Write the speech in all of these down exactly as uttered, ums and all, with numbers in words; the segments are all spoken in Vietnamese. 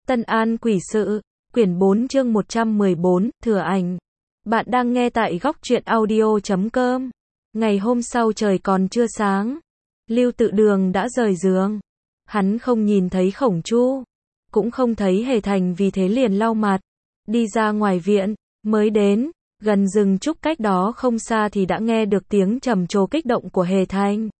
Tân An Quỷ Sự, quyển bốn chương một trăm mười bốn, Thừa Ảnh. Bạn đang nghe tại góc truyện audio chấm com. Ngày hôm sau trời còn chưa sáng, Lưu Tự Đường đã rời giường. Hắn không nhìn thấy Khổng Chu, cũng không thấy Hề Thành, vì thế liền lau mặt, đi ra ngoài viện, mới đến gần rừng trúc cách đó không xa thì đã nghe được tiếng trầm trồ kích động của Hề Thành.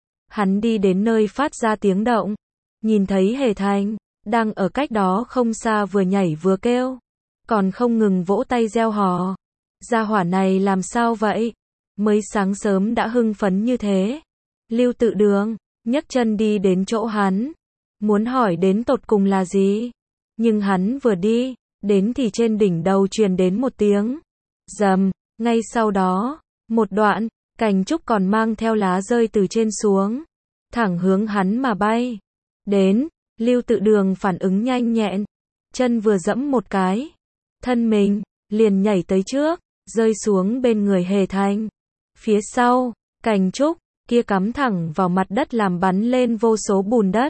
Hắn đi đến nơi phát ra tiếng động, nhìn thấy Hề Thành đang ở cách đó không xa, vừa nhảy vừa kêu, còn không ngừng vỗ tay reo hò. Gia hỏa này làm sao vậy? Mới sáng sớm đã hưng phấn như thế. Lưu Tự Đường nhấc chân đi đến chỗ hắn, muốn hỏi đến tột cùng là gì. Nhưng hắn vừa đi đến thì trên đỉnh đầu truyền đến một tiếng rầm, ngay sau đó, một đoạn cành trúc còn mang theo lá rơi từ trên xuống, thẳng hướng hắn mà bay đến. Lưu Tự Đường phản ứng nhanh nhẹn, chân vừa dẫm một cái, thân mình liền nhảy tới trước, rơi xuống bên người Hề Thành. Phía sau, cành trúc kia cắm thẳng vào mặt đất làm bắn lên vô số bùn đất.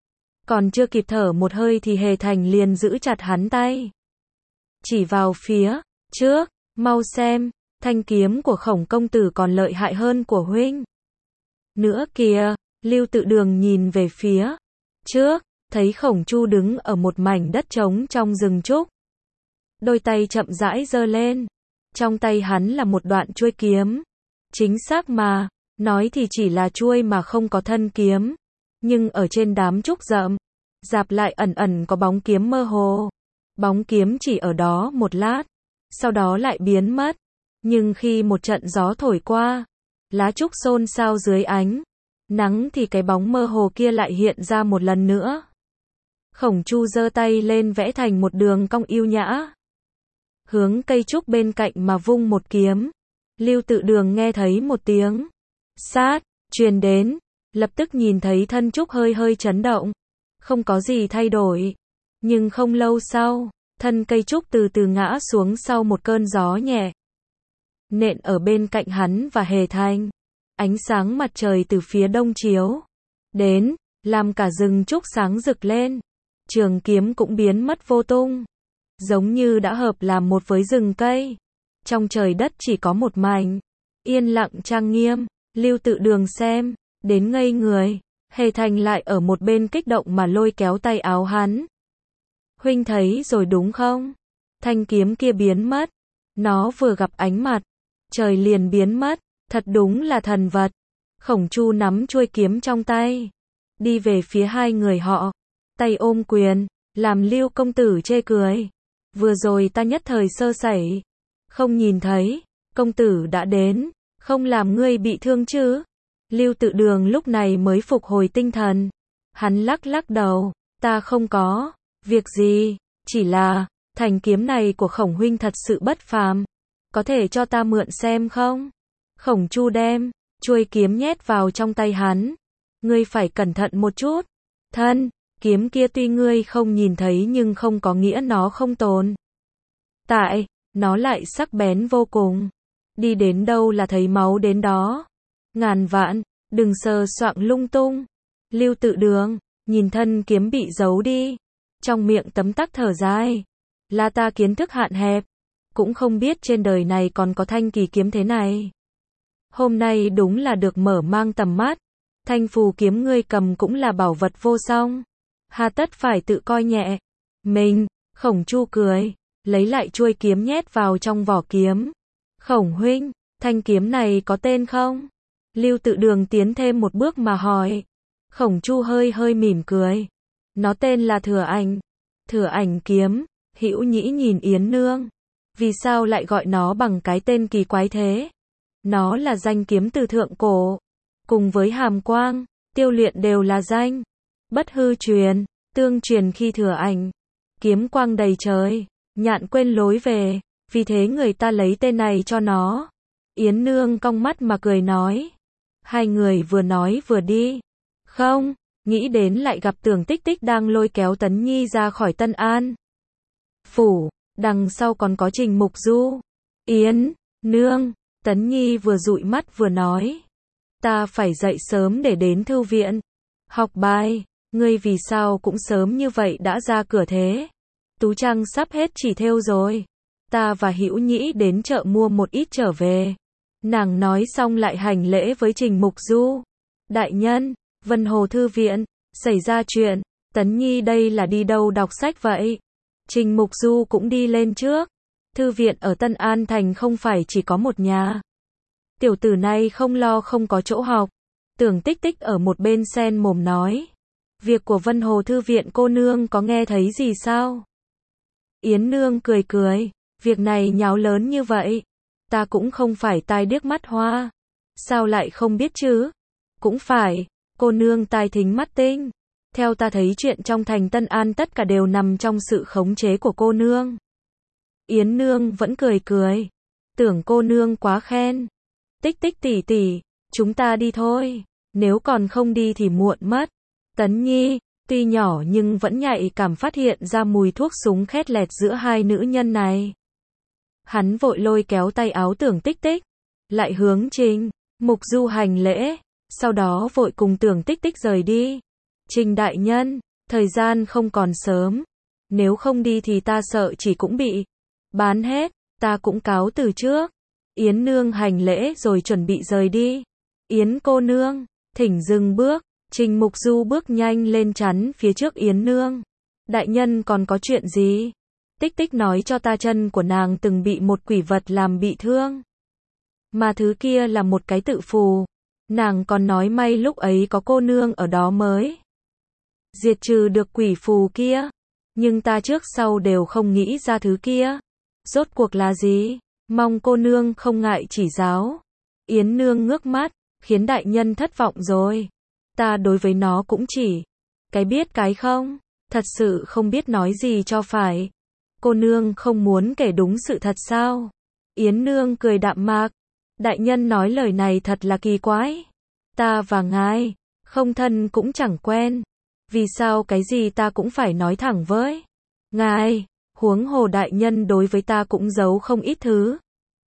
Còn chưa kịp thở một hơi thì Hề Thành liền giữ chặt hắn tay, chỉ vào phía trước, mau xem, thanh kiếm của Khổng công tử còn lợi hại hơn của huynh nữa kìa. Lưu Tự Đường nhìn về phía trước, thấy Khổng Chu đứng ở một mảnh đất trống trong rừng trúc. Đôi tay chậm rãi giơ lên, trong tay hắn là một đoạn chuôi kiếm. Chính xác mà nói thì chỉ là chuôi mà không có thân kiếm, nhưng ở trên đám trúc rậm rạp lại ẩn ẩn có bóng kiếm mơ hồ. Bóng kiếm chỉ ở đó một lát, sau đó lại biến mất. Nhưng khi một trận gió thổi qua, lá trúc xôn xao dưới ánh nắng thì cái bóng mơ hồ kia lại hiện ra một lần nữa. Khổng Chu giơ tay lên vẽ thành một đường cong yêu nhã, hướng cây trúc bên cạnh mà vung một kiếm. Lưu Tự Đường nghe thấy một tiếng sát truyền đến, lập tức nhìn thấy thân trúc hơi hơi chấn động, không có gì thay đổi. Nhưng không lâu sau, thân cây trúc từ từ ngã xuống sau một cơn gió nhẹ, nện ở bên cạnh hắn và Hề Thành. Ánh sáng mặt trời từ phía đông chiếu đến, làm cả rừng trúc sáng rực lên. Trường kiếm cũng biến mất vô tung, giống như đã hợp làm một với rừng cây. Trong trời đất chỉ có một mảnh yên lặng trang nghiêm. Lưu Tự Đường xem đến ngây người, Hề Thành lại ở một bên kích động mà lôi kéo tay áo hắn. Huynh thấy rồi đúng không? Thanh kiếm kia biến mất, nó vừa gặp ánh mặt trời liền biến mất, thật đúng là thần vật. Khổng Chu nắm chuôi kiếm trong tay, đi về phía hai người họ, tay ôm quyền, làm Lưu công tử chê cười. Vừa rồi ta nhất thời sơ sẩy, không nhìn thấy, công tử đã đến, không làm ngươi bị thương chứ? Lưu Tự Đường lúc này mới phục hồi tinh thần. Hắn lắc lắc đầu, ta không có việc gì, chỉ là thanh kiếm này của Khổng huynh thật sự bất phàm, có thể cho ta mượn xem không? Khổng Chu đem chuôi kiếm nhét vào trong tay hắn. Ngươi phải cẩn thận một chút. Thân kiếm kia tuy ngươi không nhìn thấy nhưng không có nghĩa nó không tồn tại, nó lại sắc bén vô cùng. Đi đến đâu là thấy máu đến đó. Ngàn vạn đừng sờ soạng lung tung. Lưu Tự Đường nhìn thân kiếm bị giấu đi, trong miệng tấm tắc thở dài. Là ta kiến thức hạn hẹp, cũng không biết trên đời này còn có thanh kỳ kiếm thế này. Hôm nay đúng là được mở mang tầm mắt. Thanh phù kiếm ngươi cầm cũng là bảo vật vô song, hà tất phải tự coi nhẹ mình. Khổng Chu cười, lấy lại chuôi kiếm nhét vào trong vỏ kiếm. Khổng huynh, thanh kiếm này có tên không? Lưu Tự Đường tiến thêm một bước mà hỏi. Khổng Chu hơi hơi mỉm cười. Nó tên là Thừa Ảnh. Thừa Ảnh kiếm. Hữu Nhĩ nhìn Yến Nương, vì sao lại gọi nó bằng cái tên kỳ quái thế? Nó là danh kiếm từ thượng cổ, cùng với Hàm Quang, Tiêu Luyện đều là danh bất hư truyền, tương truyền khi Thừa Ảnh kiếm quang đầy trời, nhạn quên lối về, vì thế người ta lấy tên này cho nó. Yến Nương cong mắt mà cười nói. Hai người vừa nói vừa đi, không nghĩ đến lại gặp Tưởng Tích Tích đang lôi kéo Tấn Nhi ra khỏi Tân An phủ, đằng sau còn có Trình Mục Du. Yến Nương, Tấn Nhi vừa dụi mắt vừa nói, ta phải dậy sớm để đến thư viện học bài. Ngươi vì sao cũng sớm như vậy đã ra cửa thế? Tú trang sắp hết chỉ thêu rồi. Ta và Hữu Nhĩ đến chợ mua một ít trở về. Nàng nói xong lại hành lễ với Trình Mục Du. Đại nhân, Vân Hồ Thư Viện, xảy ra chuyện, Tấn Nhi đây là đi đâu đọc sách vậy? Trình Mục Du cũng đi lên trước. Thư viện ở Tân An Thành không phải chỉ có một nhà. Tiểu tử này không lo không có chỗ học. Tưởng Tích Tích ở một bên sen mồm nói. Việc của Vân Hồ Thư Viện cô nương có nghe thấy gì sao? Yến Nương cười cười. Việc này nháo lớn như vậy. Ta cũng không phải tai điếc mắt hoa. Sao lại không biết chứ? Cũng phải, cô nương tai thính mắt tinh. Theo ta thấy chuyện trong thành Tân An tất cả đều nằm trong sự khống chế của cô nương. Yến Nương vẫn cười cười. Tưởng cô nương quá khen. Tích Tích tỷ tỷ, chúng ta đi thôi. Nếu còn không đi thì muộn mất. Tấn Nhi, tuy nhỏ nhưng vẫn nhạy cảm phát hiện ra mùi thuốc súng khét lẹt giữa hai nữ nhân này. Hắn vội lôi kéo tay áo Tưởng Tích Tích. Lại hướng Trình Mục Du hành lễ. Sau đó vội cùng Tưởng Tích Tích rời đi. Trình đại nhân, thời gian không còn sớm. Nếu không đi thì ta sợ chỉ cũng bị bán hết. Ta cũng cáo từ trước. Yến Nương hành lễ rồi chuẩn bị rời đi. Yến cô nương, thỉnh dừng bước. Trình Mục Du bước nhanh lên chắn phía trước Yến Nương. Đại nhân còn có chuyện gì? Tích Tích nói cho ta chân của nàng từng bị một quỷ vật làm bị thương. Mà thứ kia là một cái tự phù. Nàng còn nói may lúc ấy có cô nương ở đó mới diệt trừ được quỷ phù kia. Nhưng ta trước sau đều không nghĩ ra thứ kia. Rốt cuộc là gì? Mong cô nương không ngại chỉ giáo. Yến Nương ngước mắt, khiến đại nhân thất vọng rồi. Ta đối với nó cũng chỉ cái biết cái không. Thật sự không biết nói gì cho phải. Cô nương không muốn kể đúng sự thật sao? Yến Nương cười đạm mạc. Đại nhân nói lời này thật là kỳ quái. Ta và ngài, không thân cũng chẳng quen. Vì sao cái gì ta cũng phải nói thẳng với ngài? Huống hồ đại nhân đối với ta cũng giấu không ít thứ.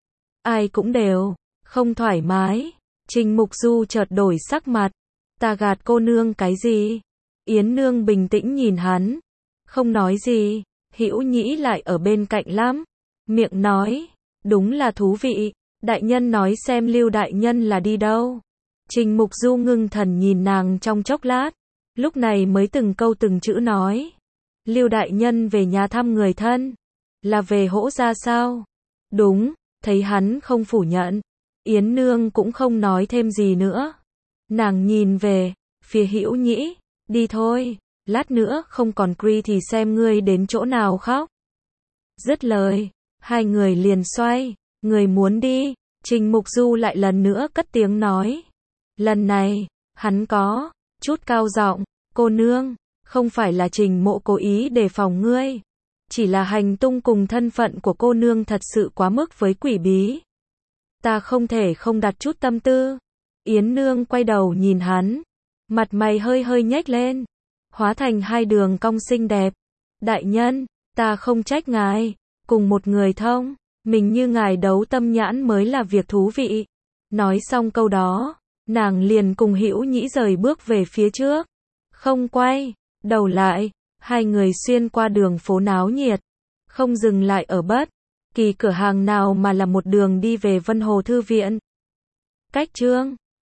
Ai cũng đều không thoải mái. Trình Mục Du chợt đổi sắc mặt. Ta gạt cô nương cái gì? Yến Nương bình tĩnh nhìn hắn. Không nói gì. Hữu Nhĩ lại ở bên cạnh lắm. Miệng nói. Đúng là thú vị. Đại nhân nói xem Lưu đại nhân là đi đâu? Trình Mục Du ngưng thần nhìn nàng trong chốc lát. Lúc này mới từng câu từng chữ nói. Lưu đại nhân về nhà thăm người thân. Là về Hỗ gia sao? Đúng, thấy hắn không phủ nhận. Yến Nương cũng không nói thêm gì nữa. Nàng nhìn về phía Hữu Nhĩ. Đi thôi, lát nữa không còn Cree thì xem ngươi đến chỗ nào khóc. Dứt lời, hai người liền xoay. Người muốn đi. Trình Mục Du lại lần nữa cất tiếng nói. Lần này, hắn có chút cao giọng. Cô nương, không phải là Trình Mộ cố ý đề phòng ngươi. Chỉ là hành tung cùng thân phận của cô nương thật sự quá mức với quỷ bí. Ta không thể không đặt chút tâm tư. Yến Nương quay đầu nhìn hắn. Mặt mày hơi hơi nhếch lên. Hóa thành hai đường cong xinh đẹp. Đại nhân, ta không trách ngài. Cùng một người thông mình như ngài đấu tâm nhãn mới là việc thú vị. Nói xong câu đó, nàng liền cùng Hữu Nhĩ rời bước về phía trước. Không quay đầu lại, hai người xuyên qua đường phố náo nhiệt. Không dừng lại ở bất kỳ cửa hàng nào mà là một đường đi về Vân Hồ Thư Viện. Cách chương